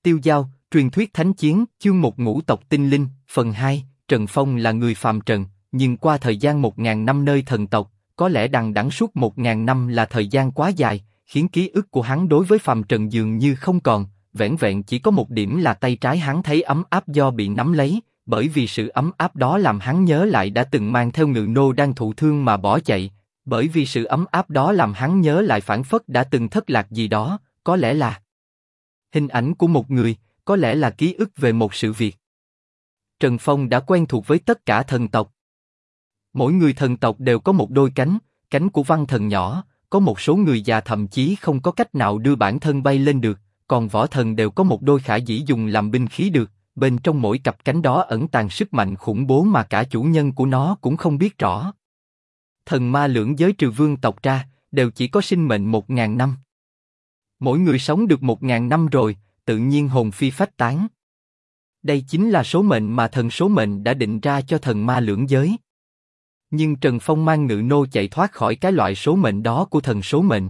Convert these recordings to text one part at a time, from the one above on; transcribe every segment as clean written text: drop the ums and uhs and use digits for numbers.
Tiêu Dao, truyền thuyết thánh chiến, chương 1 ngũ tộc tinh linh, phần 2, Trần Phong là người phàm trần, nhưng qua thời gian 1000 năm nơi thần tộc, có lẽ đằng đẵng suốt 1000 năm là thời gian quá dài, khiến ký ức của hắn đối với phàm trần dường như không còn, vẻn vẹn chỉ có một điểm là tay trái hắn thấy ấm áp do bị nắm lấy, bởi vì sự ấm áp đó làm hắn nhớ lại đã từng mang theo Ngự Nô đang thụ thương mà bỏ chạy, bởi vì sự ấm áp đó làm hắn nhớ lại phảng phất đã từng thất lạc gì đó, có lẽ là hình ảnh của một người, có lẽ là ký ức về một sự việc. Trần Phong đã quen thuộc với tất cả thần tộc. Mỗi người thần tộc đều có một đôi cánh, cánh của văn thần nhỏ, có một số người già thậm chí không có cách nào đưa bản thân bay lên được, còn võ thần đều có một đôi khả dĩ dùng làm binh khí được, bên trong mỗi cặp cánh đó ẩn tàng sức mạnh khủng bố mà cả chủ nhân của nó cũng không biết rõ. Thần ma lưỡng giới trừ vương tộc ra, đều chỉ có sinh mệnh 1000 năm. Mỗi người sống được 1000 năm rồi, tự nhiên hồn phi phách tán. Đây chính là số mệnh mà thần số mệnh đã định ra cho thần ma lưỡng giới. Nhưng Trần Phong mang Ngự Nô chạy thoát khỏi cái loại số mệnh đó của thần số mệnh.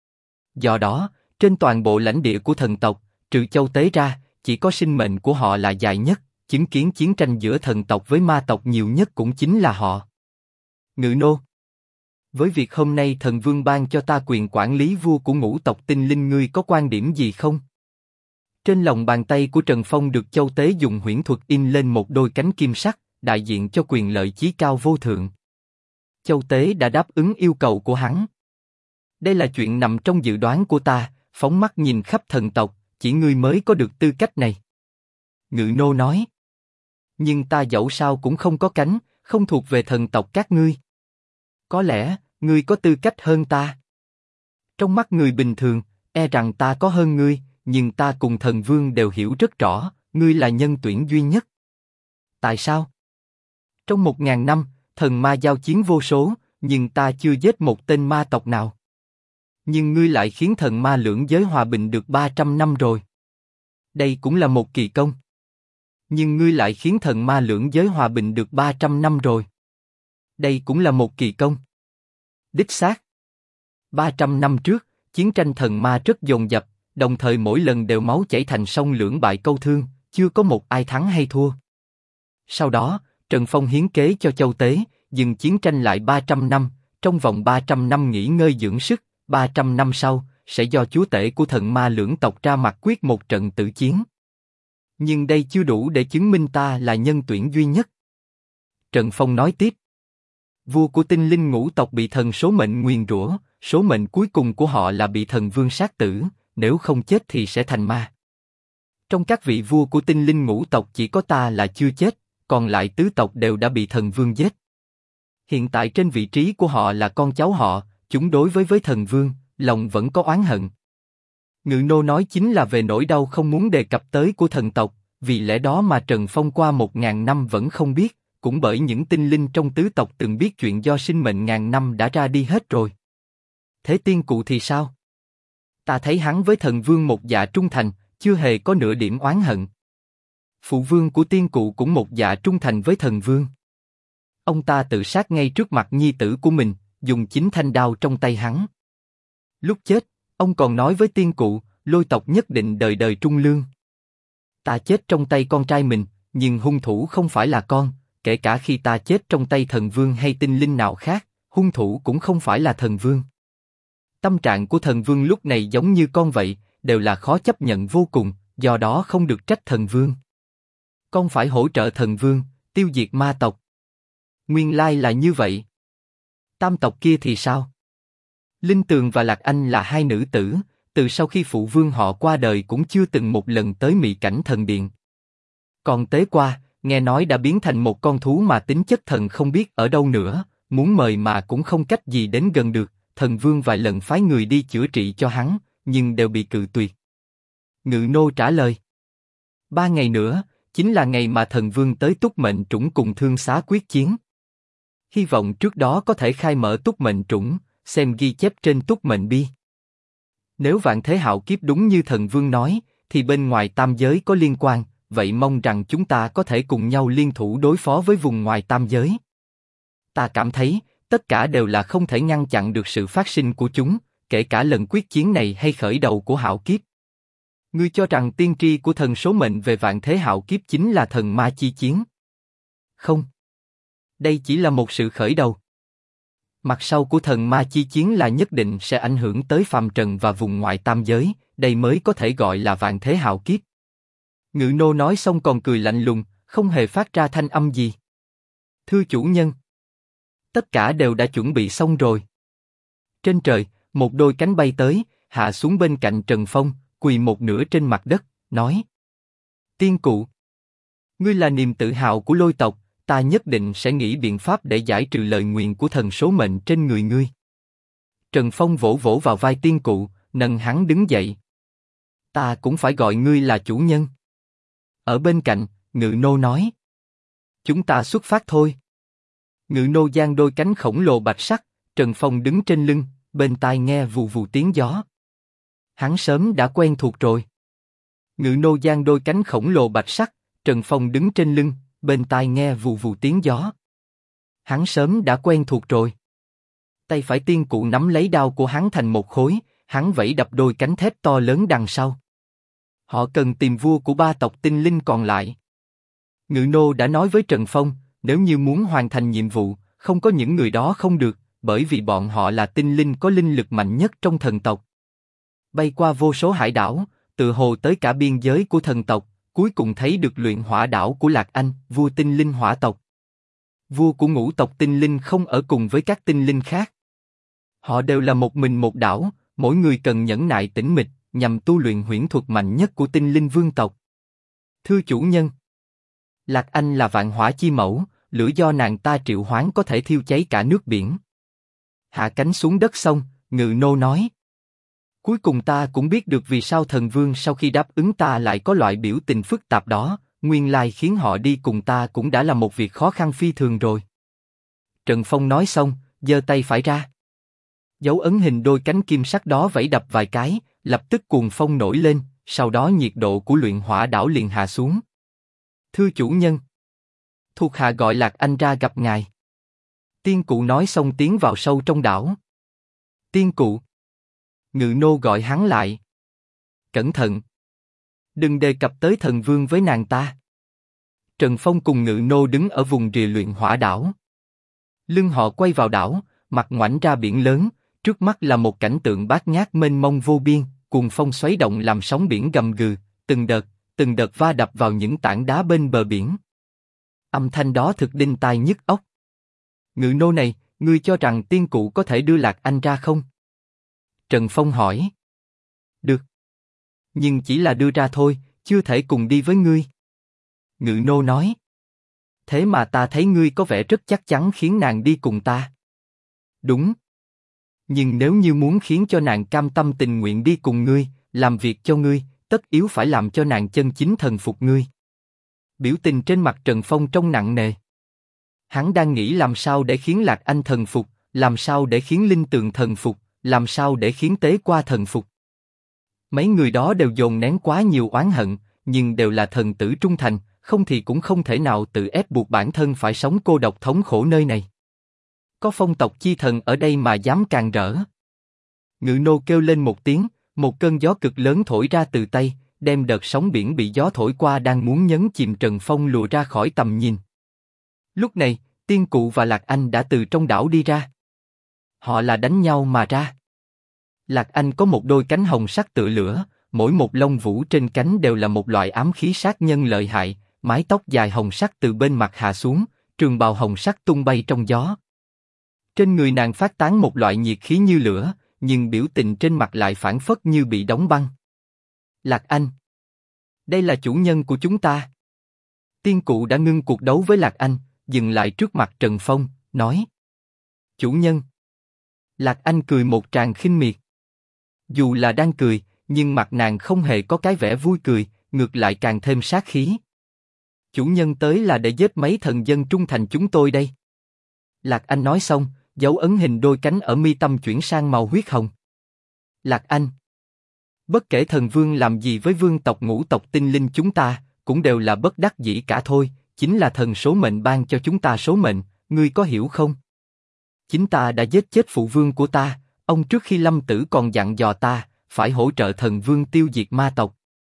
Do đó, trên toàn bộ lãnh địa của thần tộc, trừ Châu Tế ra, chỉ có sinh mệnh của họ là dài nhất, chứng kiến chiến tranh giữa thần tộc với ma tộc nhiều nhất cũng chính là họ. Ngự Nô, với việc hôm nay thần vương ban cho ta quyền quản lý vua của ngũ tộc tinh linh, ngươi có quan điểm gì không? Trên lòng bàn tay của Trần Phong được Châu Tế dùng huyễn thuật in lên một đôi cánh kim sắc, đại diện cho quyền lợi chí cao vô thượng. Châu Tế đã đáp ứng yêu cầu của hắn. Đây là chuyện nằm trong dự đoán của ta, phóng mắt nhìn khắp thần tộc, chỉ ngươi mới có được tư cách này. Ngự Nô nói. Nhưng ta dẫu sao cũng không có cánh, không thuộc về thần tộc các ngươi. Có lẽ, ngươi có tư cách hơn ta. Trong mắt người bình thường, e rằng ta có hơn ngươi, nhưng ta cùng thần vương đều hiểu rất rõ, ngươi là nhân tuyển duy nhất. Tại sao? Trong 1000 năm, thần ma giao chiến vô số, nhưng ta chưa giết một tên ma tộc nào. Nhưng ngươi lại khiến thần ma lưỡng giới hòa bình được 300 năm rồi. Đây cũng là một kỳ công. Nhưng ngươi lại khiến thần ma lưỡng giới hòa bình được 300 năm rồi. Đây cũng là một kỳ công. Đích xác. 300 năm trước, chiến tranh thần ma rất dồn dập, đồng thời mỗi lần đều máu chảy thành sông, lưỡng bại câu thương, chưa có một ai thắng hay thua. Sau đó, Trần Phong hiến kế cho Châu Tế, dừng chiến tranh lại 300 năm, trong vòng 300 năm nghỉ ngơi dưỡng sức, 300 năm sau, sẽ do chúa tể của thần ma lưỡng tộc ra mặt quyết một trận tử chiến. Nhưng đây chưa đủ để chứng minh ta là nhân tuyển duy nhất. Trần Phong nói tiếp. Vua của tinh linh ngũ tộc bị thần số mệnh nguyền rủa, số mệnh cuối cùng của họ là bị thần vương sát tử, nếu không chết thì sẽ thành ma. Trong các vị vua của tinh linh ngũ tộc chỉ có ta là chưa chết, còn lại tứ tộc đều đã bị thần vương giết. Hiện tại trên vị trí của họ là con cháu họ, chúng đối với thần vương, lòng vẫn có oán hận. Ngự Nô nói chính là về nỗi đau không muốn đề cập tới của thần tộc, vì lẽ đó mà Trần Phong qua 1000 năm vẫn không biết, cũng bởi những tinh linh trong tứ tộc từng biết chuyện do sinh mệnh ngàn năm đã ra đi hết rồi. Thế tiên cụ thì sao? Ta thấy hắn với thần vương một dạ trung thành, chưa hề có nửa điểm oán hận. Phụ vương của tiên cụ cũng một dạ trung thành với thần vương. Ông ta tự sát ngay trước mặt nhi tử của mình, dùng chính thanh đao trong tay hắn. Lúc chết, ông còn nói với tiên cụ, Lôi tộc nhất định đời đời trung lương. Ta chết trong tay con trai mình, nhưng hung thủ không phải là con, kể cả khi ta chết trong tay thần vương hay tinh linh nào khác, hung thủ cũng không phải là thần vương. Tâm trạng của thần vương lúc này giống như con vậy, đều là khó chấp nhận vô cùng, do đó không được trách thần vương. Con phải hỗ trợ thần vương, tiêu diệt ma tộc. Nguyên lai là như vậy. Tam tộc kia thì sao? Linh Tường và Lạc Anh là hai nữ tử, từ sau khi phụ vương họ qua đời cũng chưa từng một lần tới Mị Cảnh Thần Điện. Còn Tế Qua, nghe nói đã biến thành một con thú mà tính chất thần không biết ở đâu nữa, muốn mời mà cũng không cách gì đến gần được. Thần vương vài lần phái người đi chữa trị cho hắn, nhưng đều bị cự tuyệt. Ngự Nô trả lời. 3 ngày nữa, chính là ngày mà thần vương tới Túc Mệnh Trũng cùng Thương Xá quyết chiến. Hy vọng trước đó có thể khai mở Túc Mệnh Trũng, xem ghi chép trên Túc Mệnh Bi. Nếu vạn thế hạo kiếp đúng như thần vương nói, thì bên ngoài tam giới có liên quan, vậy mong rằng chúng ta có thể cùng nhau liên thủ đối phó với vùng ngoài tam giới. Ta cảm thấy, tất cả đều là không thể ngăn chặn được sự phát sinh của chúng, kể cả lần quyết chiến này hay khởi đầu của hạo kiếp. Ngươi cho rằng tiên tri của thần số mệnh về vạn thế hạo kiếp chính là thần ma chi chiến? Không. Đây chỉ là một sự khởi đầu. Mặt sau của thần ma chi chiến là nhất định sẽ ảnh hưởng tới phàm trần và vùng ngoại tam giới, đây mới có thể gọi là vạn thế hạo kiếp. Ngự nô nói xong còn cười lạnh lùng, không hề phát ra thanh âm gì. Thưa chủ nhân. Tất cả đều đã chuẩn bị xong rồi. Trên trời, một đôi cánh bay tới, hạ xuống bên cạnh Trần Phong, quỳ một nửa trên mặt đất, nói: Tiên cụ, ngươi là niềm tự hào của Lôi tộc, ta nhất định sẽ nghĩ biện pháp để giải trừ lời nguyền của thần số mệnh trên người ngươi. Trần Phong vỗ vỗ vào vai tiên cụ, nâng hắn đứng dậy. Ta cũng phải gọi ngươi là chủ nhân. Ở bên cạnh, Ngự nô nói: Chúng ta xuất phát thôi. Ngự nô giang đôi cánh khổng lồ bạch sắc, Trần Phong đứng trên lưng, bên tai nghe vù vù tiếng gió. Hắn sớm đã quen thuộc rồi. Ngự nô giang đôi cánh khổng lồ bạch sắc, Trần Phong đứng trên lưng, bên tai nghe vù vù tiếng gió. Hắn sớm đã quen thuộc rồi. Tay phải tiên cụ nắm lấy đao của hắn thành một khối, hắn vẫy đập đôi cánh thép to lớn đằng sau. Họ cần tìm vua của ba tộc tinh linh còn lại. Ngự nô đã nói với Trần Phong, nếu như muốn hoàn thành nhiệm vụ, không có những người đó không được, bởi vì bọn họ là tinh linh có linh lực mạnh nhất trong thần tộc. Bay qua vô số hải đảo, tự hồ tới cả biên giới của thần tộc, cuối cùng thấy được luyện hỏa đảo của Lạc Anh, vua tinh linh hỏa tộc. Vua của ngũ tộc tinh linh không ở cùng với các tinh linh khác. Họ đều là một mình một đảo, mỗi người cần nhẫn nại tĩnh mịch, nhằm tu luyện huyễn thuật mạnh nhất của tinh linh vương tộc. Thưa chủ nhân, Lạc Anh là vạn hỏa chi mẫu, lửa do nàng ta triệu hoán có thể thiêu cháy cả nước biển. Hạ cánh xuống đất xong, Ngự nô nói: Cuối cùng ta cũng biết được vì sao thần vương sau khi đáp ứng ta lại có loại biểu tình phức tạp đó, nguyên lai khiến họ đi cùng ta cũng đã là một việc khó khăn phi thường rồi. Trần Phong nói xong, giơ tay phải ra. Dấu ấn hình đôi cánh kim sắc đó vẫy đập vài cái, lập tức cuồng phong nổi lên, sau đó nhiệt độ của luyện hỏa đảo liền hạ xuống. Thưa chủ nhân, thuộc hạ gọi Lạc Anh ra gặp ngài. Tiên cụ nói xong tiến vào sâu trong đảo. Tiên cụ. Ngự nô gọi hắn lại. Cẩn thận. Đừng đề cập tới thần vương với nàng ta. Trần Phong cùng Ngự nô đứng ở vùng rìa luyện hỏa đảo. Lưng họ quay vào đảo, mặt ngoảnh ra biển lớn, trước mắt là một cảnh tượng bát ngát mênh mông vô biên, cuồng phong xoáy động làm sóng biển gầm gừ, từng đợt va đập vào những tảng đá bên bờ biển. Âm thanh đó thực đinh tai nhức óc. Ngự nô này, ngươi cho rằng tiên cụ có thể đưa Lạc Anh ra không? Trần Phong hỏi. Được. Nhưng chỉ là đưa ra thôi, chưa thể cùng đi với ngươi. Ngự nô nói. Thế mà ta thấy ngươi có vẻ rất chắc chắn khiến nàng đi cùng ta. Đúng. Nhưng nếu như muốn khiến cho nàng cam tâm tình nguyện đi cùng ngươi, làm việc cho ngươi, tất yếu phải làm cho nàng chân chính thần phục ngươi. Biểu tình trên mặt Trần Phong trông nặng nề. Hắn đang nghĩ làm sao để khiến Lạc Anh thần phục, làm sao để khiến Linh Tường thần phục, làm sao để khiến Tế Qua thần phục. Mấy người đó đều dồn nén quá nhiều oán hận, nhưng đều là thần tử trung thành, không thì cũng không thể nào tự ép buộc bản thân phải sống cô độc thống khổ nơi này. Có phong tộc chi thần ở đây mà dám càn rỡ. Ngự nô kêu lên một tiếng, một cơn gió cực lớn thổi ra từ tay, đem đợt sóng biển bị gió thổi qua đang muốn nhấn chìm Trần Phong lùa ra khỏi tầm nhìn. Lúc này, tiên cụ và Lạc Anh đã từ trong đảo đi ra. Họ là đánh nhau mà ra. Lạc Anh có một đôi cánh hồng sắc tựa lửa, mỗi một lông vũ trên cánh đều là một loại ám khí sát nhân lợi hại, mái tóc dài hồng sắc từ bên mặt hạ xuống, trường bào hồng sắc tung bay trong gió. Trên người nàng phát tán một loại nhiệt khí như lửa, nhưng biểu tình trên mặt lại phảng phất như bị đóng băng. Lạc Anh, đây là chủ nhân của chúng ta. Tiên cụ đã ngưng cuộc đấu với Lạc Anh, dừng lại trước mặt Trần Phong, nói: Chủ nhân. Lạc Anh cười một tràng khinh miệt. Dù là đang cười, nhưng mặt nàng không hề có cái vẻ vui cười, ngược lại càng thêm sát khí. Chủ nhân tới là để giết mấy thần dân trung thành chúng tôi đây. Lạc Anh nói xong, dấu ấn hình đôi cánh ở mi tâm chuyển sang màu huyết hồng. Lạc Anh, bất kể thần vương làm gì với vương tộc ngũ tộc tinh linh chúng ta, cũng đều là bất đắc dĩ cả thôi, chính là thần số mệnh ban cho chúng ta số mệnh, ngươi có hiểu không? Chính ta đã giết chết phụ vương của ta, ông trước khi lâm tử còn dặn dò ta, phải hỗ trợ thần vương tiêu diệt ma tộc.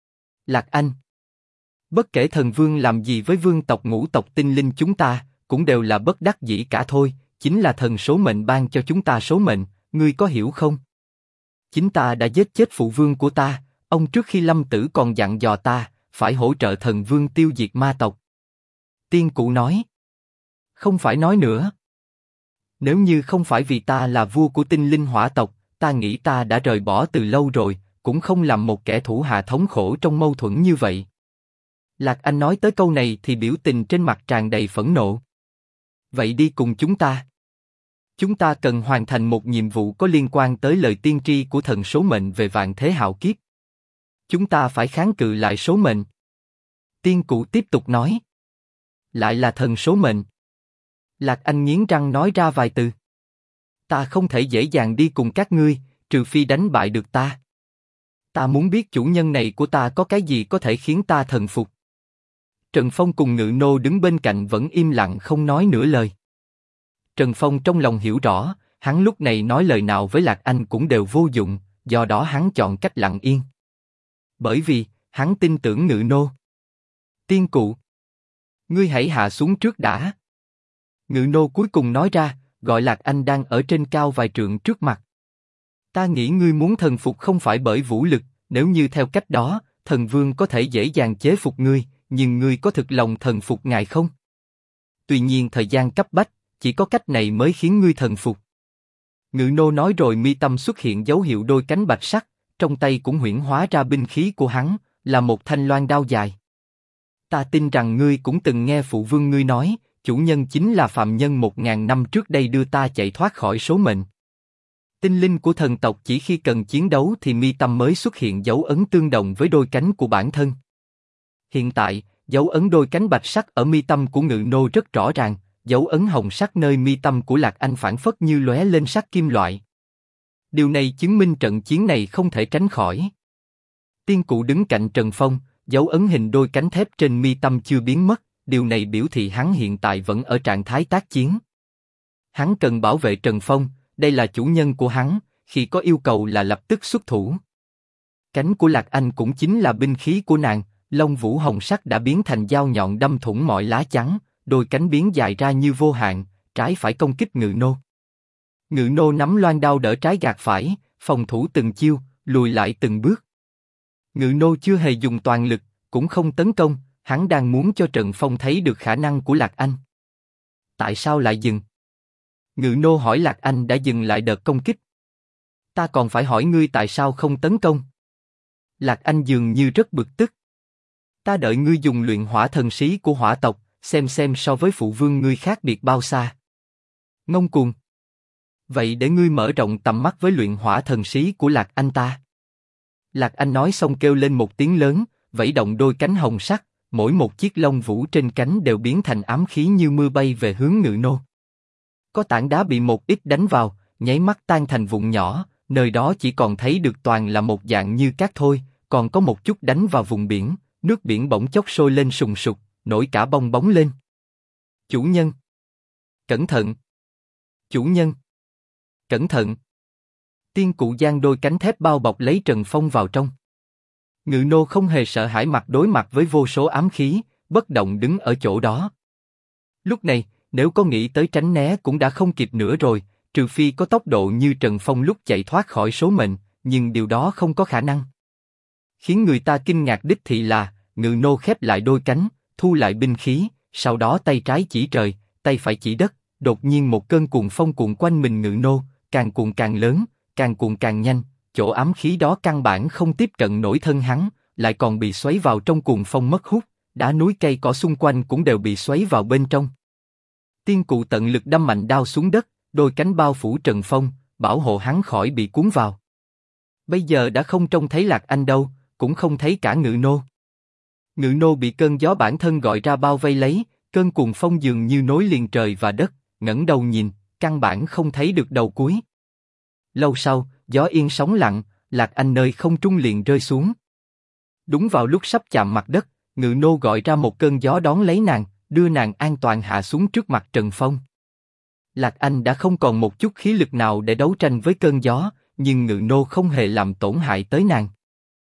Lạc Anh. Bất kể thần vương làm gì với vương tộc ngũ tộc tinh linh chúng ta, cũng đều là bất đắc dĩ cả thôi, chính là thần số mệnh ban cho chúng ta số mệnh, ngươi có hiểu không? Chính ta đã giết chết phụ vương của ta, ông trước khi lâm tử còn dặn dò ta, phải hỗ trợ thần vương tiêu diệt ma tộc. Tiên Cụ nói. Không phải nói nữa. Nếu như không phải vì ta là vua của tinh linh hỏa tộc, ta nghĩ ta đã rời bỏ từ lâu rồi, cũng không làm một kẻ thủ hạ thống khổ trong mâu thuẫn như vậy. Lạc Anh nói tới câu này thì biểu tình trên mặt tràn đầy phẫn nộ. Vậy đi cùng chúng ta. Chúng ta cần hoàn thành một nhiệm vụ có liên quan tới lời tiên tri của thần số mệnh về vạn thế hạo kiếp. Chúng ta phải kháng cự lại số mệnh. Tiên Cụ tiếp tục nói. Lại là thần số mệnh. Lạc Anh nghiến răng nói ra vài từ. Ta không thể dễ dàng đi cùng các ngươi, trừ phi đánh bại được ta. Ta muốn biết chủ nhân này của ta có cái gì có thể khiến ta thần phục. Trần Phong cùng Ngự Nô đứng bên cạnh vẫn im lặng không nói nửa lời. Trần Phong trong lòng hiểu rõ, hắn lúc này nói lời nào với Lạc Anh cũng đều vô dụng, do đó hắn chọn cách lặng yên. Bởi vì, hắn tin tưởng Ngự Nô. Tiên Cụ. Ngươi hãy hạ xuống trước đã. Ngự Nô cuối cùng nói ra, gọi Lạc Anh đang ở trên cao vài trượng trước mặt. Ta nghĩ ngươi muốn thần phục không phải bởi vũ lực, nếu như theo cách đó, thần vương có thể dễ dàng chế phục ngươi, nhưng ngươi có thực lòng thần phục ngài không? Tuy nhiên thời gian cấp bách, chỉ có cách này mới khiến ngươi thần phục. Ngự Nô nói rồi mi tâm xuất hiện dấu hiệu đôi cánh bạch sắc, trong tay cũng huyễn hóa ra binh khí của hắn, là một thanh loan đao dài. Ta tin rằng ngươi cũng từng nghe phụ vương ngươi nói, chủ nhân chính là phàm nhân 1000 năm trước đây đưa ta chạy thoát khỏi số mệnh. Tinh linh của thần tộc chỉ khi cần chiến đấu thì mi tâm mới xuất hiện dấu ấn tương đồng với đôi cánh của bản thân. Hiện tại, dấu ấn đôi cánh bạch sắc ở mi tâm của Ngự Nô rất rõ ràng, dấu ấn hồng sắc nơi mi tâm của Lạc Anh phản phất như lóe lên sắc kim loại. Điều này chứng minh trận chiến này không thể tránh khỏi. Tiên Cụ đứng cạnh Trần Phong, dấu ấn hình đôi cánh thép trên mi tâm chưa biến mất, điều này biểu thị hắn hiện tại vẫn ở trạng thái tác chiến. Hắn cần bảo vệ Trần Phong, đây là chủ nhân của hắn, khi có yêu cầu là lập tức xuất thủ. Cánh của Lạc Anh cũng chính là binh khí của nàng, lông vũ hồng sắc đã biến thành dao nhọn đâm thủng mọi lá chắn, đôi cánh biến dài ra như vô hạn, trái phải công kích Ngự Nô. Ngự Nô nắm loan đao đỡ trái gạt phải, phòng thủ từng chiêu, lùi lại từng bước. Ngự Nô chưa hề dùng toàn lực, cũng không tấn công, hắn đang muốn cho Trần Phong thấy được khả năng của Lạc Anh. Tại sao lại dừng? Ngự Nô hỏi Lạc Anh đã dừng lại đợt công kích. Ta còn phải hỏi ngươi tại sao không tấn công? Lạc Anh dường như rất bực tức. Ta đợi ngươi dùng luyện hỏa thần sĩ của hỏa tộc, xem so với phụ vương ngươi khác biệt bao xa. Ngông cuồng. Vậy để ngươi mở rộng tầm mắt với luyện hỏa thần sĩ của Lạc Anh ta. Lạc Anh nói xong kêu lên một tiếng lớn, vẫy động đôi cánh hồng sắc, mỗi một chiếc lông vũ trên cánh đều biến thành ám khí như mưa bay về hướng Ngự Nô. Có tảng đá bị một ít đánh vào, nháy mắt tan thành vụn nhỏ, nơi đó chỉ còn thấy được toàn là một dạng như cát thôi, còn có một chút đánh vào vùng biển, nước biển bỗng chốc sôi lên sùng sục, nổi cả bong bóng lên. Chủ nhân! Cẩn thận! Chủ nhân! Cẩn thận! Tiên Cụ giang đôi cánh thép bao bọc lấy Trần Phong vào trong. Ngự Nô không hề sợ hãi mặt đối mặt với vô số ám khí, bất động đứng ở chỗ đó. Lúc này, nếu có nghĩ tới tránh né cũng đã không kịp nữa rồi, trừ phi có tốc độ như Trần Phong lúc chạy thoát khỏi số mệnh, nhưng điều đó không có khả năng. Khiến người ta kinh ngạc đích thị là, Ngự Nô khép lại đôi cánh, thu lại binh khí, sau đó tay trái chỉ trời, tay phải chỉ đất, đột nhiên một cơn cuồng phong cuộn quanh mình Ngự Nô, càng cuộn càng lớn, càng cuộn càng nhanh, chỗ ám khí đó căn bản không tiếp cận nổi thân hắn, lại còn bị xoáy vào trong cuồng phong mất hút, đá núi cây cỏ xung quanh cũng đều bị xoáy vào bên trong. Tiên Cụ tận lực đâm mạnh đao xuống đất, đôi cánh bao phủ Trần Phong, bảo hộ hắn khỏi bị cuốn vào. Bây giờ đã không trông thấy Lạc Anh đâu, cũng không thấy cả Ngự Nô. Ngự Nô bị cơn gió bản thân gọi ra bao vây lấy, cơn cuồng phong dường như nối liền trời và đất, ngẩng đầu nhìn, căn bản không thấy được đầu cuối. Lâu sau, gió yên sóng lặng, Lạc Anh nơi không trung liền rơi xuống. Đúng vào lúc sắp chạm mặt đất, Ngự Nô gọi ra một cơn gió đón lấy nàng, đưa nàng an toàn hạ xuống trước mặt Trần Phong. Lạc Anh đã không còn một chút khí lực nào để đấu tranh với cơn gió, nhưng Ngự Nô không hề làm tổn hại tới nàng.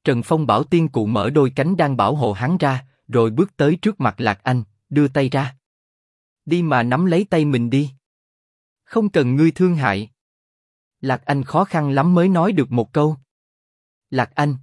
Trần Phong bảo tiên cụ mở đôi cánh đang bảo hộ hắn ra, rồi bước tới trước mặt Lạc Anh, đưa tay ra. Đi mà nắm lấy tay mình đi. Không cần ngươi thương hại. Lạc Anh khó khăn lắm mới nói được một câu. Lạc Anh,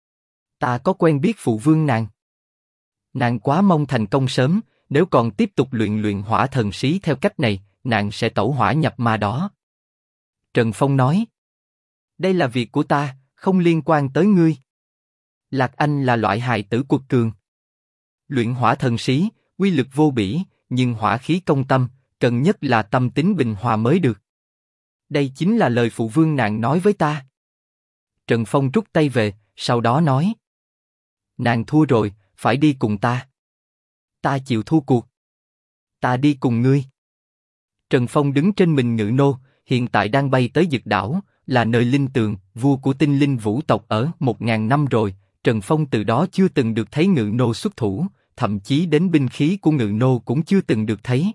ta có quen biết phụ vương nàng. Nàng quá mong thành công sớm, nếu còn tiếp tục luyện hỏa thần sĩ theo cách này, nàng sẽ tẩu hỏa nhập ma đó. Trần Phong nói. Đây là việc của ta, không liên quan tới ngươi. Lạc Anh là loại hài tử quật cường. Luyện hỏa thần sĩ, uy lực vô bỉ, nhưng hỏa khí công tâm, cần nhất là tâm tính bình hòa mới được. Đây chính là lời phụ vương nàng nói với ta. Trần Phong rút tay về, sau đó nói. Nàng thua rồi, phải đi cùng ta. Ta chịu thua cuộc. Ta đi cùng ngươi. Trần Phong đứng trên mình ngự nô, hiện tại đang bay tới Dực Đảo, là nơi Linh Tường, vua của tinh linh vũ tộc ở 1000 năm rồi. Trần Phong từ đó chưa từng được thấy ngự nô xuất thủ, thậm chí đến binh khí của ngự nô cũng chưa từng được thấy.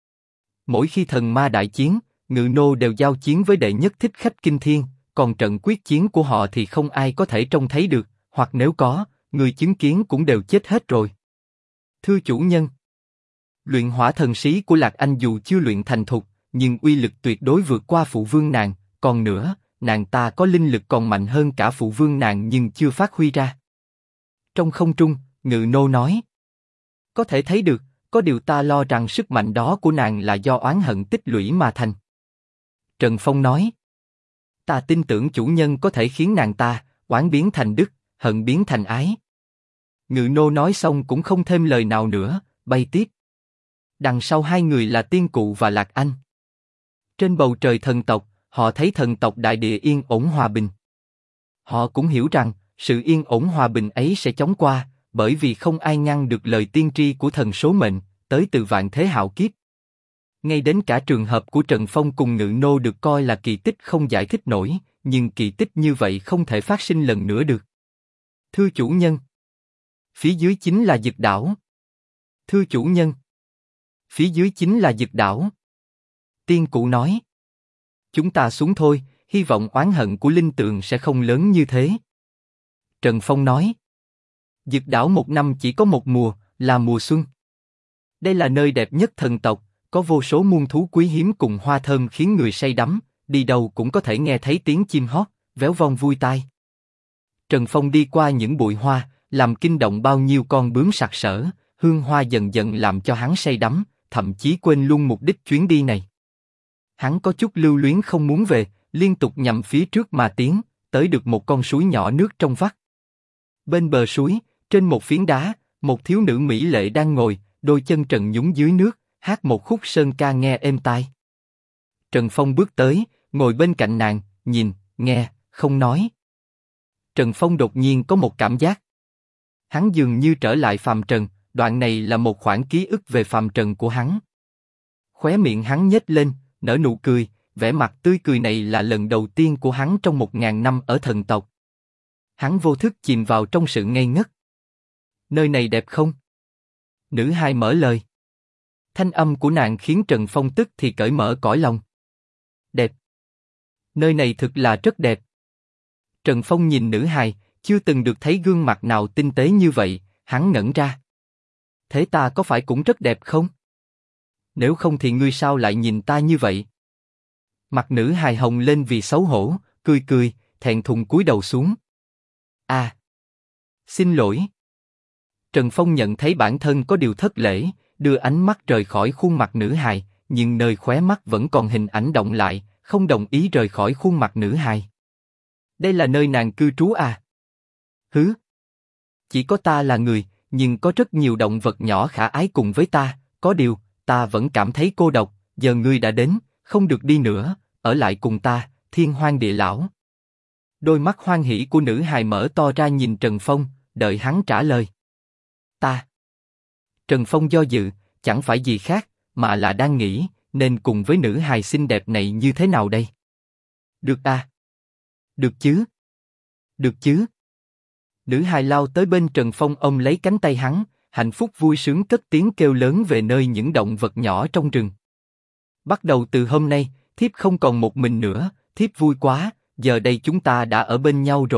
Mỗi khi thần ma đại chiến, ngự nô đều giao chiến với đệ nhất thích khách kinh thiên, còn trận quyết chiến của họ thì không ai có thể trông thấy được, hoặc nếu có, người chứng kiến cũng đều chết hết rồi. Thưa chủ nhân, luyện hỏa thần sĩ của Lạc Anh dù chưa luyện thành thục, nhưng uy lực tuyệt đối vượt qua phụ vương nàng, còn nữa, nàng ta có linh lực còn mạnh hơn cả phụ vương nàng nhưng chưa phát huy ra. Trong không trung, ngự nô nói. Có thể thấy được, có điều ta lo rằng sức mạnh đó của nàng là do oán hận tích lũy mà thành. Trần Phong nói. Ta tin tưởng chủ nhân có thể khiến nàng ta, oán biến thành đức, hận biến thành ái. Ngự nô nói xong cũng không thêm lời nào nữa, bay tiếp. Đằng sau hai người là tiên cụ và Lạc Anh. Trên bầu trời thần tộc, họ thấy thần tộc đại địa yên ổn hòa bình. Họ cũng hiểu rằng, sự yên ổn hòa bình ấy sẽ chóng qua, bởi vì không ai ngăn được lời tiên tri của thần số mệnh, tới từ vạn thế hạo kiếp. Ngay đến cả trường hợp của Trần Phong cùng ngự nô được coi là kỳ tích không giải thích nổi, nhưng kỳ tích như vậy không thể phát sinh lần nữa được. Thưa chủ nhân. Phía dưới chính là Dực Đảo. Thưa chủ nhân. Phía dưới chính là Dực Đảo. Tiên cụ nói. Chúng ta xuống thôi, hy vọng oán hận của linh tượng sẽ không lớn như thế. Trần Phong nói. Dực Đảo một năm chỉ có một mùa, là mùa xuân. Đây là nơi đẹp nhất thần tộc, có vô số muôn thú quý hiếm cùng hoa thơm khiến người say đắm, đi đâu cũng có thể nghe thấy tiếng chim hót, véo von vui tai. Trần Phong đi qua những bụi hoa, làm kinh động bao nhiêu con bướm sặc sỡ, hương hoa dần dần làm cho hắn say đắm, thậm chí quên luôn mục đích chuyến đi này. Hắn có chút lưu luyến không muốn về, liên tục nhằm phía trước mà tiến, tới được một con suối nhỏ nước trong vắt. Bên bờ suối, trên một phiến đá, một thiếu nữ mỹ lệ đang ngồi, đôi chân trần nhúng dưới nước, hát một khúc sơn ca nghe êm tai. Trần Phong bước tới, ngồi bên cạnh nàng, nhìn, nghe, không nói. Trần Phong đột nhiên có một cảm giác. Hắn dường như trở lại phàm trần, đoạn này là một khoảng ký ức về phàm trần của hắn. Khóe miệng hắn nhếch lên, nở nụ cười, vẻ mặt tươi cười này là lần đầu tiên của hắn trong 1000 năm ở thần tộc. Hắn vô thức chìm vào trong sự ngây ngất. Nơi này đẹp không? Nữ hài mở lời. Thanh âm của nàng khiến Trần Phong tức thì cởi mở cõi lòng. Đẹp. Nơi này thực là rất đẹp. Trần Phong nhìn nữ hài, chưa từng được thấy gương mặt nào tinh tế như vậy, hắn ngẩn ra. Thế ta có phải cũng rất đẹp không? Nếu không thì ngươi sao lại nhìn ta như vậy? Mặt nữ hài hồng lên vì xấu hổ, cười cười, thẹn thùng cúi đầu xuống. À, xin lỗi. Trần Phong nhận thấy bản thân có điều thất lễ, đưa ánh mắt rời khỏi khuôn mặt nữ hài, nhưng nơi khóe mắt vẫn còn hình ảnh động lại, không đồng ý rời khỏi khuôn mặt nữ hài. Đây là nơi nàng cư trú à? Hứ? Chỉ có ta là người, nhưng có rất nhiều động vật nhỏ khả ái cùng với ta, có điều, ta vẫn cảm thấy cô độc, giờ ngươi đã đến, không được đi nữa, ở lại cùng ta, thiên hoang địa lão. Đôi mắt hoan hỉ của nữ hài mở to ra nhìn Trần Phong, đợi hắn trả lời. Ta. Trần Phong do dự, chẳng phải gì khác, mà là đang nghĩ, nên cùng với nữ hài xinh đẹp này như thế nào đây? Được à? Được chứ? Được chứ? Nữ hài lao tới bên Trần Phong ôm lấy cánh tay hắn, hạnh phúc vui sướng cất tiếng kêu lớn về nơi những động vật nhỏ trong rừng. Bắt đầu từ hôm nay, thiếp không còn một mình nữa, thiếp vui quá, giờ đây chúng ta đã ở bên nhau rồi,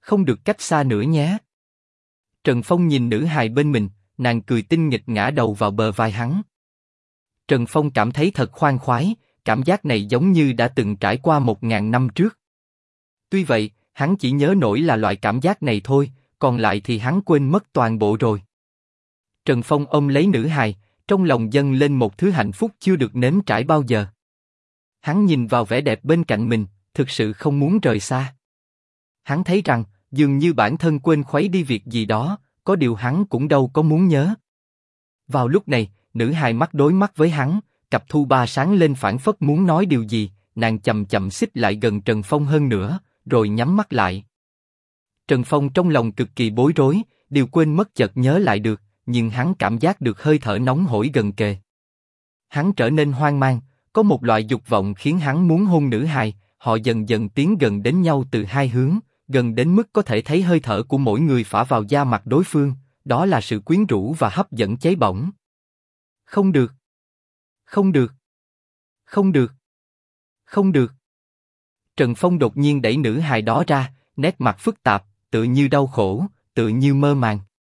không được cách xa nữa nhé. Trần Phong nhìn nữ hài bên mình, nàng cười tinh nghịch ngã đầu vào bờ vai hắn. Trần Phong cảm thấy thật khoan khoái, cảm giác này giống như đã từng trải qua 1000 năm trước. Tuy vậy, hắn chỉ nhớ nổi là loại cảm giác này thôi, còn lại thì hắn quên mất toàn bộ rồi. Trần Phong ôm lấy nữ hài, trong lòng dâng lên một thứ hạnh phúc chưa được nếm trải bao giờ. Hắn nhìn vào vẻ đẹp bên cạnh mình, thực sự không muốn rời xa. Hắn thấy rằng, dường như bản thân quên khuấy đi việc gì đó, có điều hắn cũng đâu có muốn nhớ. Vào lúc này, nữ hài mắt đối mắt với hắn, cặp thu ba sáng lên phảng phất muốn nói điều gì, nàng chậm chậm xích lại gần Trần Phong hơn nữa, rồi nhắm mắt lại. Trần Phong trong lòng cực kỳ bối rối, điều quên mất chợt nhớ lại được, nhưng hắn cảm giác được hơi thở nóng hổi gần kề. Hắn trở nên hoang mang, có một loại dục vọng khiến hắn muốn hôn nữ hài, họ dần dần tiến gần đến nhau từ hai hướng, gần đến mức có thể thấy hơi thở của mỗi người phả vào da mặt đối phương, đó là sự quyến rũ và hấp dẫn cháy bỏng. Không được. Không được. Không được. Không được. Trần Phong đột nhiên đẩy nữ hài đó ra, nét mặt phức tạp, tự như đau khổ, tự như mơ màng.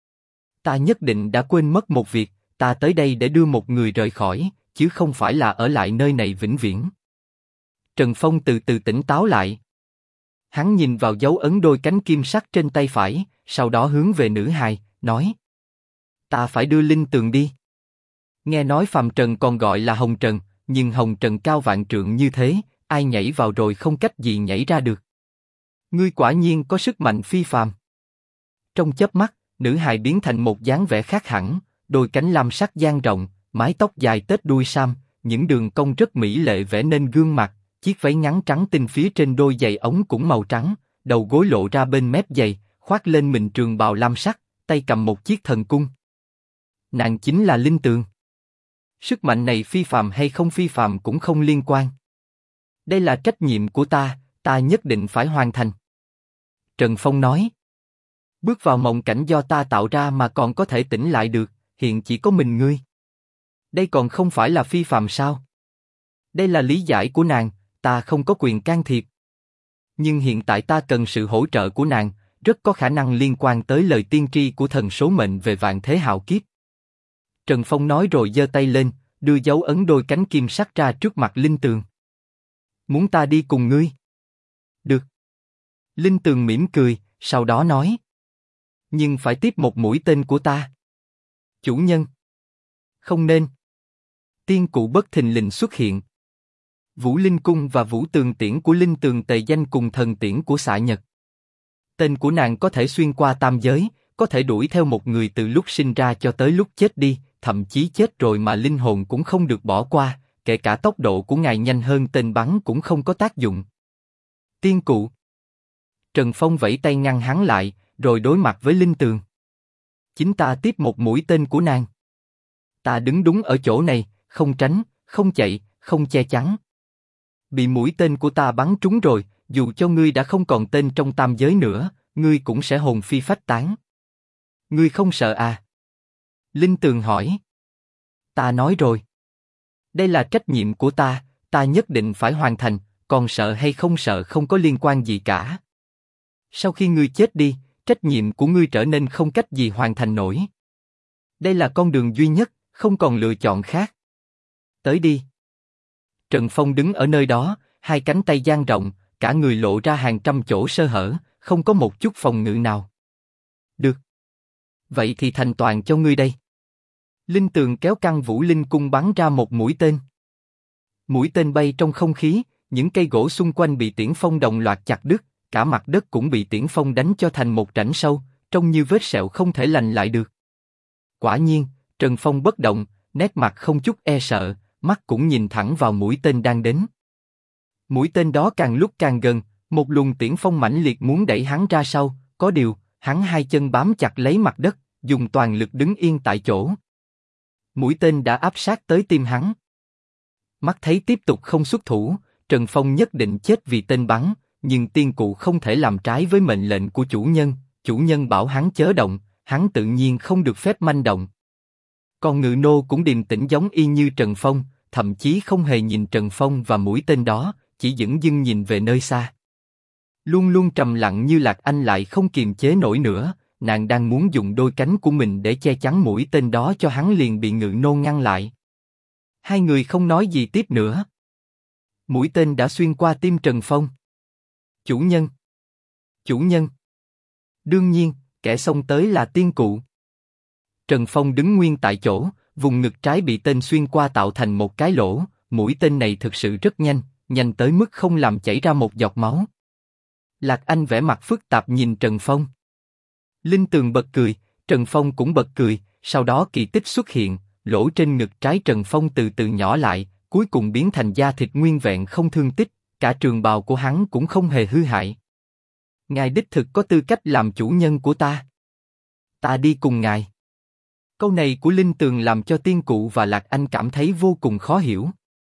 Ta nhất định đã quên mất một việc, ta tới đây để đưa một người rời khỏi, chứ không phải là ở lại nơi này vĩnh viễn. Trần Phong từ từ tỉnh táo lại. Hắn nhìn vào dấu ấn đôi cánh kim sắc trên tay phải, sau đó hướng về nữ hài, nói: Ta phải đưa Linh Tường đi. Nghe nói phàm trần còn gọi là hồng trần, nhưng hồng trần cao vạn trượng như thế, ai nhảy vào rồi không cách gì nhảy ra được. Ngươi quả nhiên có sức mạnh phi phàm. Trong chớp mắt, nữ hài biến thành một dáng vẻ khác hẳn, đôi cánh lam sắc dang rộng, mái tóc dài tết đuôi sam, những đường cong rất mỹ lệ vẽ nên gương mặt, chiếc váy ngắn trắng tinh phía trên đôi giày ống cũng màu trắng, đầu gối lộ ra bên mép giày, khoác lên mình trường bào lam sắc, tay cầm một chiếc thần cung. Nàng chính là Linh Tường. Sức mạnh này phi phàm hay không phi phàm cũng không liên quan. Đây là trách nhiệm của ta, ta nhất định phải hoàn thành. Trần Phong nói. Bước vào mộng cảnh do ta tạo ra mà còn có thể tỉnh lại được, hiện chỉ có mình ngươi. Đây còn không phải là phi phàm sao? Đây là lý giải của nàng, ta không có quyền can thiệp. Nhưng hiện tại ta cần sự hỗ trợ của nàng, rất có khả năng liên quan tới lời tiên tri của thần số mệnh về vạn thế hạo kiếp. Trần Phong nói rồi giơ tay lên, đưa dấu ấn đôi cánh kim sắc ra trước mặt Linh Tường. Muốn ta đi cùng ngươi? Được. Linh Tường mỉm cười, sau đó nói. Nhưng phải tiếp một mũi tên của ta. Chủ nhân. Không nên. Tiên cụ bất thình lình xuất hiện. Vũ Linh Cung và Vũ Tường Tiễn của Linh Tường tề danh cùng thần tiễn của Xạ Nhật. Tên của nàng có thể xuyên qua tam giới, có thể đuổi theo một người từ lúc sinh ra cho tới lúc chết đi, thậm chí chết rồi mà linh hồn cũng không được bỏ qua, kể cả tốc độ của ngài nhanh hơn tên bắn cũng không có tác dụng. Tiên cụ. Trần Phong vẫy tay ngăn hắn lại, rồi đối mặt với Linh Tường. Chính ta tiếp một mũi tên của nàng. Ta đứng đúng ở chỗ này, không tránh, không chạy, không che chắn. Bị mũi tên của ta bắn trúng rồi, dù cho ngươi đã không còn tên trong tam giới nữa, ngươi cũng sẽ hồn phi phách tán. Ngươi không sợ à? Linh Tường hỏi. Ta nói rồi. Đây là trách nhiệm của ta nhất định phải hoàn thành, còn sợ hay không sợ không có liên quan gì cả. Sau khi ngươi chết đi, trách nhiệm của ngươi trở nên không cách gì hoàn thành nổi. Đây là con đường duy nhất, không còn lựa chọn khác. Tới đi. Trần Phong đứng ở nơi đó, hai cánh tay dang rộng, cả người lộ ra hàng trăm chỗ sơ hở, không có một chút phòng ngự nào. Được. Vậy thì thành toàn cho ngươi đây. Linh Tường kéo căng Vũ Linh Cung bắn ra một mũi tên. Mũi tên bay trong không khí, những cây gỗ xung quanh bị tiễn phong đồng loạt chặt đứt, cả mặt đất cũng bị tiễn phong đánh cho thành một rãnh sâu, trông như vết sẹo không thể lành lại được. Quả nhiên, Trần Phong bất động, nét mặt không chút e sợ, mắt cũng nhìn thẳng vào mũi tên đang đến. Mũi tên đó càng lúc càng gần, một luồng tiễn phong mãnh liệt muốn đẩy hắn ra sau, có điều, hắn hai chân bám chặt lấy mặt đất, dùng toàn lực đứng yên tại chỗ. Mũi tên đã áp sát tới tim hắn. Mắt thấy tiếp tục không xuất thủ, Trần Phong nhất định chết vì tên bắn, nhưng tiên cụ không thể làm trái với mệnh lệnh của chủ nhân bảo hắn chớ động, hắn tự nhiên không được phép manh động. Còn ngự nô cũng điềm tĩnh giống y như Trần Phong, thậm chí không hề nhìn Trần Phong và mũi tên đó, chỉ dửng dưng nhìn về nơi xa. Luôn luôn trầm lặng như Lạc Anh lại không kiềm chế nổi nữa, nàng đang muốn dùng đôi cánh của mình để che chắn mũi tên đó cho hắn liền bị Ngự Nô ngăn lại. Hai người không nói gì tiếp nữa. Mũi tên đã xuyên qua tim Trần Phong. Chủ nhân! Chủ nhân! Đương nhiên, kẻ xông tới là Tiên Cụ. Trần Phong đứng nguyên tại chỗ, vùng ngực trái bị tên xuyên qua tạo thành một cái lỗ, mũi tên này thực sự rất nhanh, nhanh tới mức không làm chảy ra một giọt máu. Lạc Anh vẻ mặt phức tạp nhìn Trần Phong. Linh Tường bật cười, Trần Phong cũng bật cười, sau đó kỳ tích xuất hiện, lỗ trên ngực trái Trần Phong từ từ nhỏ lại, cuối cùng biến thành da thịt nguyên vẹn không thương tích, cả trường bào của hắn cũng không hề hư hại. Ngài đích thực có tư cách làm chủ nhân của ta. Ta đi cùng ngài. Câu này của Linh Tường làm cho Tiên Cụ và Lạc Anh cảm thấy vô cùng khó hiểu.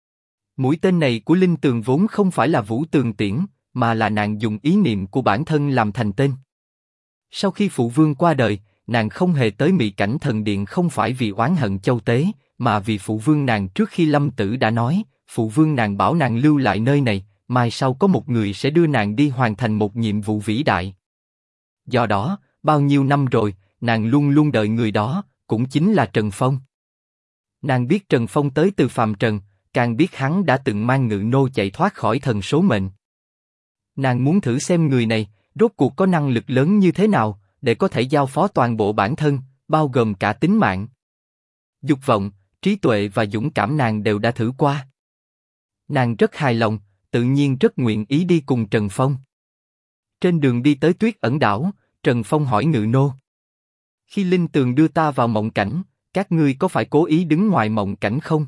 Mũi tên này của Linh Tường vốn không phải là Vũ Tường Tiễn, mà là nàng dùng ý niệm của bản thân làm thành tên. Sau khi phụ vương qua đời, nàng không hề tới Mị Cảnh Thần Điện không phải vì oán hận Châu Tế, mà vì phụ vương nàng trước khi lâm tử đã nói, phụ vương nàng bảo nàng lưu lại nơi này, mai sau có một người sẽ đưa nàng đi hoàn thành một nhiệm vụ vĩ đại. Do đó, bao nhiêu năm rồi, nàng luôn luôn đợi người đó, cũng chính là Trần Phong. Nàng biết Trần Phong tới từ phàm trần, càng biết hắn đã từng mang Ngự Nô chạy thoát khỏi thần số mệnh. Nàng muốn thử xem người này, rốt cuộc có năng lực lớn như thế nào, để có thể giao phó toàn bộ bản thân, bao gồm cả tính mạng. Dục vọng, trí tuệ và dũng cảm nàng đều đã thử qua. Nàng rất hài lòng, tự nhiên rất nguyện ý đi cùng Trần Phong. Trên đường đi tới Tuyết Ẩn Đảo, Trần Phong hỏi Ngự Nô. Khi Linh Tường đưa ta vào mộng cảnh, các ngươi có phải cố ý đứng ngoài mộng cảnh không?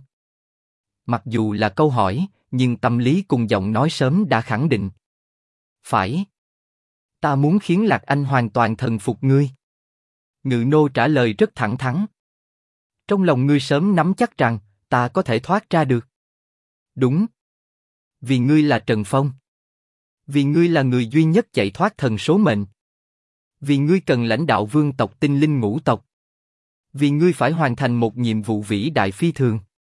Mặc dù là câu hỏi, nhưng tâm lý cùng giọng nói sớm đã khẳng định. Phải. Ta muốn khiến Lạc Anh hoàn toàn thần phục ngươi. Ngự Nô trả lời rất thẳng thắn. Trong lòng ngươi sớm nắm chắc rằng, ta có thể thoát ra được. Đúng. Vì ngươi là Trần Phong. Vì ngươi là người duy nhất chạy thoát thần số mệnh. Vì ngươi cần lãnh đạo vương tộc Tinh Linh Ngũ tộc. Vì ngươi phải hoàn thành một nhiệm vụ vĩ đại phi thường.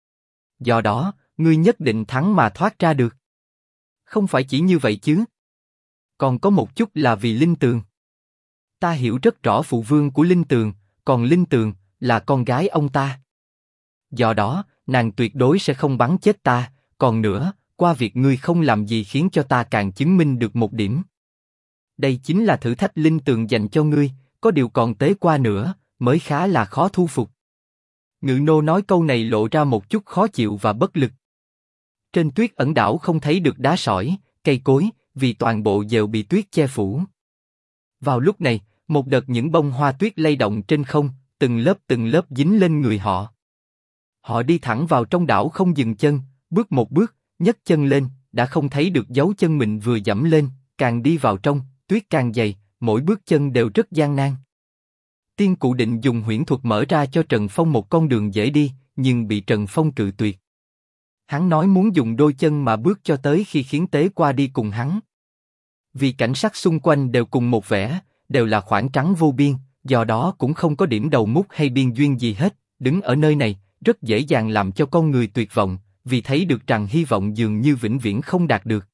Do đó, ngươi nhất định thắng mà thoát ra được. Không phải chỉ như vậy chứ. Còn có một chút là vì Linh Tường. Ta hiểu rất rõ phụ vương của Linh Tường, còn Linh Tường là con gái ông ta. Do đó, nàng tuyệt đối sẽ không bắn chết ta, còn nữa, qua việc ngươi không làm gì khiến cho ta càng chứng minh được một điểm. Đây chính là thử thách Linh Tường dành cho ngươi, có điều còn tế qua nữa, mới khá là khó thu phục. Ngự Nô nói câu này lộ ra một chút khó chịu và bất lực. Trên Tuyết Ẩn Đảo không thấy được đá sỏi, cây cối, vì toàn bộ đều bị tuyết che phủ. Vào lúc này, một đợt những bông hoa tuyết lay động trên không, từng lớp dính lên người họ. Họ đi thẳng vào trong đảo không dừng chân, bước một bước, nhấc chân lên, đã không thấy được dấu chân mình vừa dẫm lên, càng đi vào trong, tuyết càng dày, mỗi bước chân đều rất gian nan. Tiên Cụ định dùng huyễn thuật mở ra cho Trần Phong một con đường dễ đi, nhưng bị Trần Phong cự tuyệt. Hắn nói muốn dùng đôi chân mà bước cho tới khi khiến tế qua đi cùng hắn. Vì cảnh sắc xung quanh đều cùng một vẻ, đều là khoảng trắng vô biên, do đó cũng không có điểm đầu mút hay biên duyên gì hết, đứng ở nơi này, rất dễ dàng làm cho con người tuyệt vọng, vì thấy được rằng hy vọng dường như vĩnh viễn không đạt được.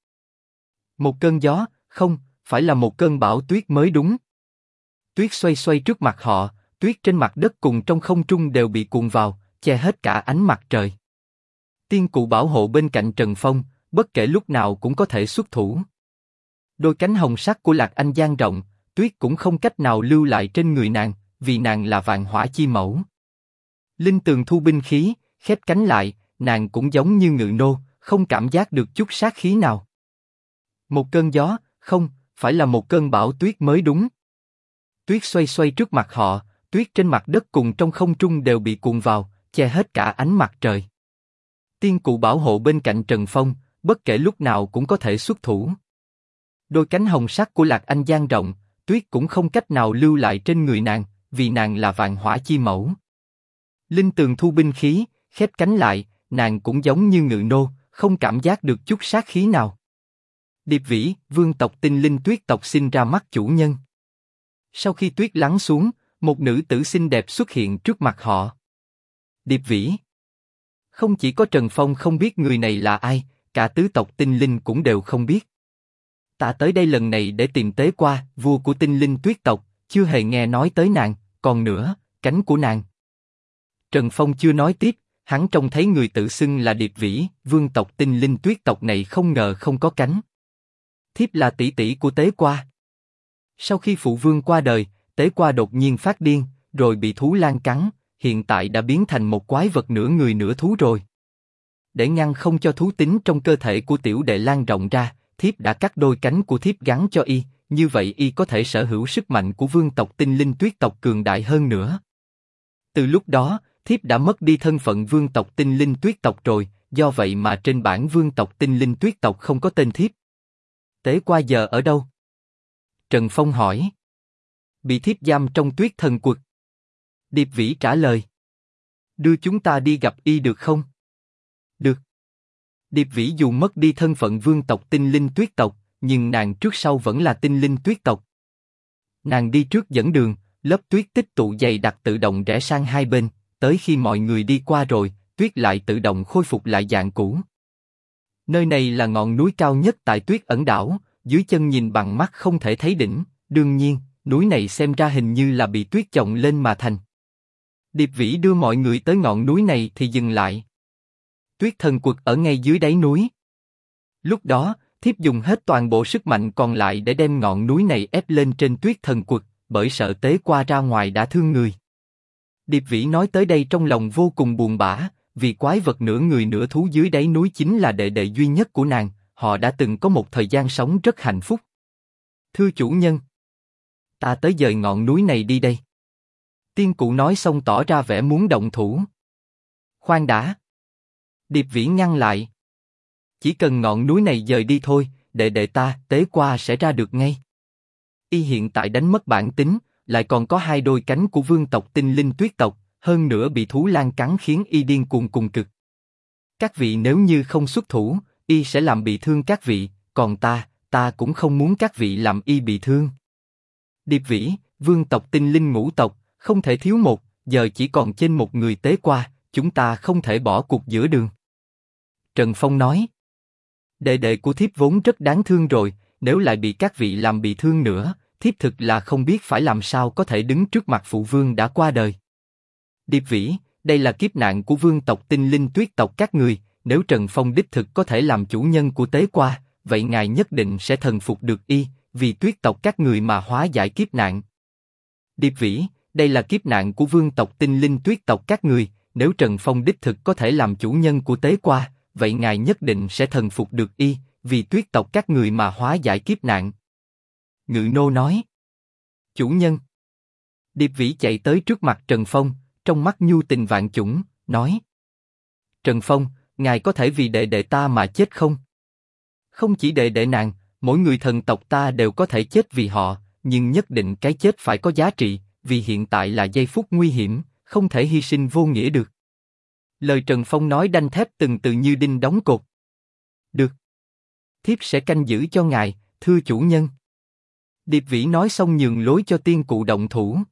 Một cơn gió, không, phải là một cơn bão tuyết mới đúng. Tuyết xoay xoay trước mặt họ, tuyết trên mặt đất cùng trong không trung đều bị cuộn vào, che hết cả ánh mặt trời. Tiên Cụ bảo hộ bên cạnh Trần Phong, bất kể lúc nào cũng có thể xuất thủ. Đôi cánh hồng sắc của Lạc Anh dang rộng, tuyết cũng không cách nào lưu lại trên người nàng, vì nàng là vạn hỏa chi mẫu. Linh Tường thu binh khí, khép cánh lại, nàng cũng giống như Ngự Nô, không cảm giác được chút sát khí nào. Một cơn gió, không, phải là một cơn bão tuyết mới đúng. Tuyết xoay xoay trước mặt họ, tuyết trên mặt đất cùng trong không trung đều bị cuộn vào, che hết cả ánh mặt trời. Tiên Cụ bảo hộ bên cạnh Trần Phong, bất kể lúc nào cũng có thể xuất thủ. Đôi cánh hồng sắc của Lạc Anh dang rộng, tuyết cũng không cách nào lưu lại trên người nàng, vì nàng là vạn hỏa chi mẫu. Linh Tường thu binh khí, khép cánh lại, nàng cũng giống như Ngự Nô, không cảm giác được chút sát khí nào. Điệp Vĩ, vương tộc Tinh Linh tuyết tộc sinh ra mắt chủ nhân. Sau khi tuyết lắng xuống, một nữ tử xinh đẹp xuất hiện trước mặt họ. Điệp Vĩ. Không chỉ có Trần Phong không biết người này là ai, cả tứ tộc Tinh Linh cũng đều không biết. Ta tới đây lần này để tìm Tế Qua, vua của tinh linh tuyết tộc, chưa hề nghe nói tới nàng, còn nữa, cánh của nàng. Trần Phong chưa nói tiếp, hắn trông thấy người tự xưng là Điệp Vĩ, vương tộc tinh linh tuyết tộc này không ngờ không có cánh. Thiếp là tỷ tỷ của Tế Qua. Sau khi phụ vương qua đời, Tế Qua đột nhiên phát điên, rồi bị thú lang cắn, hiện tại đã biến thành một quái vật nửa người nửa thú rồi. Để ngăn không cho thú tính trong cơ thể của tiểu đệ lan rộng ra, thiếp đã cắt đôi cánh của thiếp gắn cho y, như vậy y có thể sở hữu sức mạnh của vương tộc tinh linh tuyết tộc cường đại hơn nữa. Từ lúc đó, thiếp đã mất đi thân phận vương tộc tinh linh tuyết tộc rồi, do vậy mà trên bảng vương tộc tinh linh tuyết tộc không có tên thiếp. Tế Qua giờ ở đâu? Trần Phong hỏi. Bị thiếp giam trong tuyết thần quật. Điệp Vĩ trả lời. Đưa chúng ta đi gặp y được không? Được. Điệp Vĩ dù mất đi thân phận vương tộc tinh linh tuyết tộc, nhưng nàng trước sau vẫn là tinh linh tuyết tộc. Nàng đi trước dẫn đường, lớp tuyết tích tụ dày đặc tự động rẽ sang hai bên, tới khi mọi người đi qua rồi, tuyết lại tự động khôi phục lại dạng cũ. Nơi này là ngọn núi cao nhất tại Tuyết Ẩn đảo, dưới chân nhìn bằng mắt không thể thấy đỉnh, đương nhiên, núi này xem ra hình như là bị tuyết chồng lên mà thành. Điệp Vĩ đưa mọi người tới ngọn núi này thì dừng lại. Tuyết thần quật ở ngay dưới đáy núi. Lúc đó, thiếp dùng hết toàn bộ sức mạnh còn lại để đem ngọn núi này ép lên trên tuyết thần quật, bởi sợ Tế Qua ra ngoài đã thương người. Điệp Vĩ nói tới đây trong lòng vô cùng buồn bã, vì quái vật nửa người nửa thú dưới đáy núi chính là đệ đệ duy nhất của nàng, họ đã từng có một thời gian sống rất hạnh phúc. Thưa chủ nhân, ta tới dời ngọn núi này đi đây. Tiên cụ nói xong tỏ ra vẻ muốn động thủ. Khoan đã. Điệp Vĩ ngăn lại. Chỉ cần ngọn núi này dời đi thôi, đệ đệ ta, Tế Qua sẽ ra được ngay. Y hiện tại đánh mất bản tính, lại còn có hai đôi cánh của vương tộc tinh linh tuyết tộc, hơn nữa bị thú lang cắn khiến y điên cuồng cùng cực. Các vị nếu như không xuất thủ, y sẽ làm bị thương các vị, còn ta cũng không muốn các vị làm y bị thương. Điệp Vĩ, vương tộc tinh linh ngũ tộc, không thể thiếu một, giờ chỉ còn trên một người Tế Qua, chúng ta không thể bỏ cuộc giữa đường. Trần Phong nói. Đệ đệ của thiếp vốn rất đáng thương rồi, nếu lại bị các vị làm bị thương nữa, thiếp thực là không biết phải làm sao có thể đứng trước mặt phụ vương đã qua đời. Điệp Vĩ, đây là kiếp nạn của vương tộc tinh linh tuyết tộc các người, nếu Trần Phong đích thực có thể làm chủ nhân của Tế Qua, vậy ngài nhất định sẽ thần phục được y, vì tuyết tộc các người mà hóa giải kiếp nạn. Điệp Vĩ, đây là kiếp nạn của vương tộc tinh linh tuyết tộc các người, nếu Trần Phong đích thực có thể làm chủ nhân của Tế Qua, vậy ngài nhất định sẽ thần phục được y, vì tuyết tộc các người mà hóa giải kiếp nạn. Ngự nô nói. Chủ nhân. Điệp Vĩ chạy tới trước mặt Trần Phong, trong mắt nhu tình vạn chủng, nói. Trần Phong, ngài có thể vì đệ đệ ta mà chết không? Không chỉ đệ đệ nàng, mỗi người thần tộc ta đều có thể chết vì họ, nhưng nhất định cái chết phải có giá trị, vì hiện tại là giây phút nguy hiểm, không thể hy sinh vô nghĩa được. Lời Trần Phong nói đanh thép từng từ như đinh đóng cột. Được. Thiếp sẽ canh giữ cho ngài, thưa chủ nhân. Điệp Vĩ nói xong nhường lối cho tiên cụ động thủ.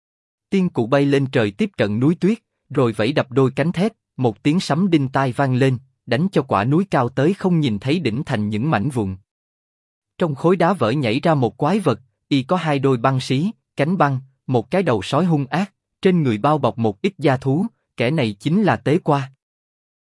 Tiên cụ bay lên trời tiếp cận núi tuyết, rồi vẫy đập đôi cánh thép, một tiếng sấm đinh tai vang lên, đánh cho quả núi cao tới không nhìn thấy đỉnh thành những mảnh vụn. Trong khối đá vỡ nhảy ra một quái vật, y có hai đôi băng xí, cánh băng, một cái đầu sói hung ác, trên người bao bọc một ít da thú, kẻ này chính là Tế Qua.